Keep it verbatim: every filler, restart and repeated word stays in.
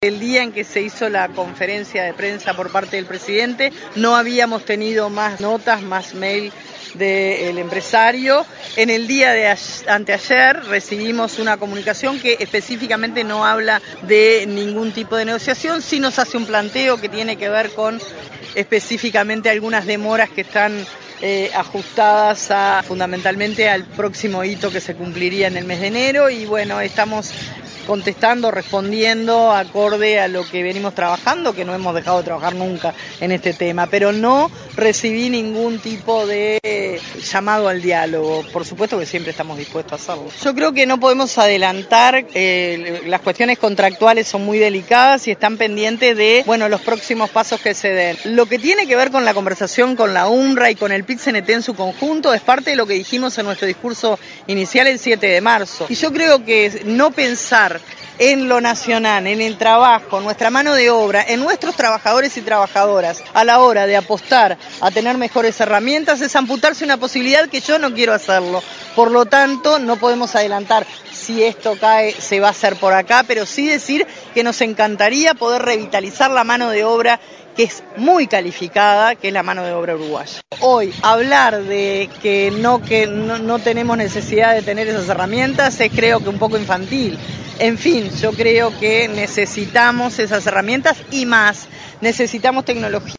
El día en que se hizo la conferencia de prensa por parte del presidente, no habíamos tenido más notas, más mail del empresario. En el día de anteayer recibimos una comunicación que específicamente no habla de ningún tipo de negociación, sí nos hace un planteo que tiene que ver con específicamente algunas demoras que están eh, ajustadas a, fundamentalmente al próximo hito que se cumpliría en el mes de enero, y bueno, estamos contestando, respondiendo acorde a lo que venimos trabajando, que no hemos dejado de trabajar nunca en este tema, pero no recibí ningún tipo de llamado al diálogo. Por supuesto que siempre estamos dispuestos a hacerlo. Yo creo que no podemos adelantar, eh, las cuestiones contractuales son muy delicadas y están pendientes de, bueno, los próximos pasos que se den. Lo que tiene que ver con la conversación con la UNRWA y con el P I T C N T en su conjunto es parte de lo que dijimos en nuestro discurso inicial el siete de marzo. Y yo creo que no pensar en lo nacional, en el trabajo, nuestra mano de obra, en nuestros trabajadores y trabajadoras, a la hora de apostar a tener mejores herramientas, es amputarse una posibilidad que yo no quiero hacerlo. Por lo tanto, no podemos adelantar si esto cae, se va a hacer por acá, pero sí decir que nos encantaría poder revitalizar la mano de obra que es muy calificada, que es la mano de obra uruguaya. Hoy, hablar de que no, que no, no tenemos necesidad de tener esas herramientas es, creo que, un poco infantil. En fin, yo creo que necesitamos esas herramientas y más, necesitamos tecnología.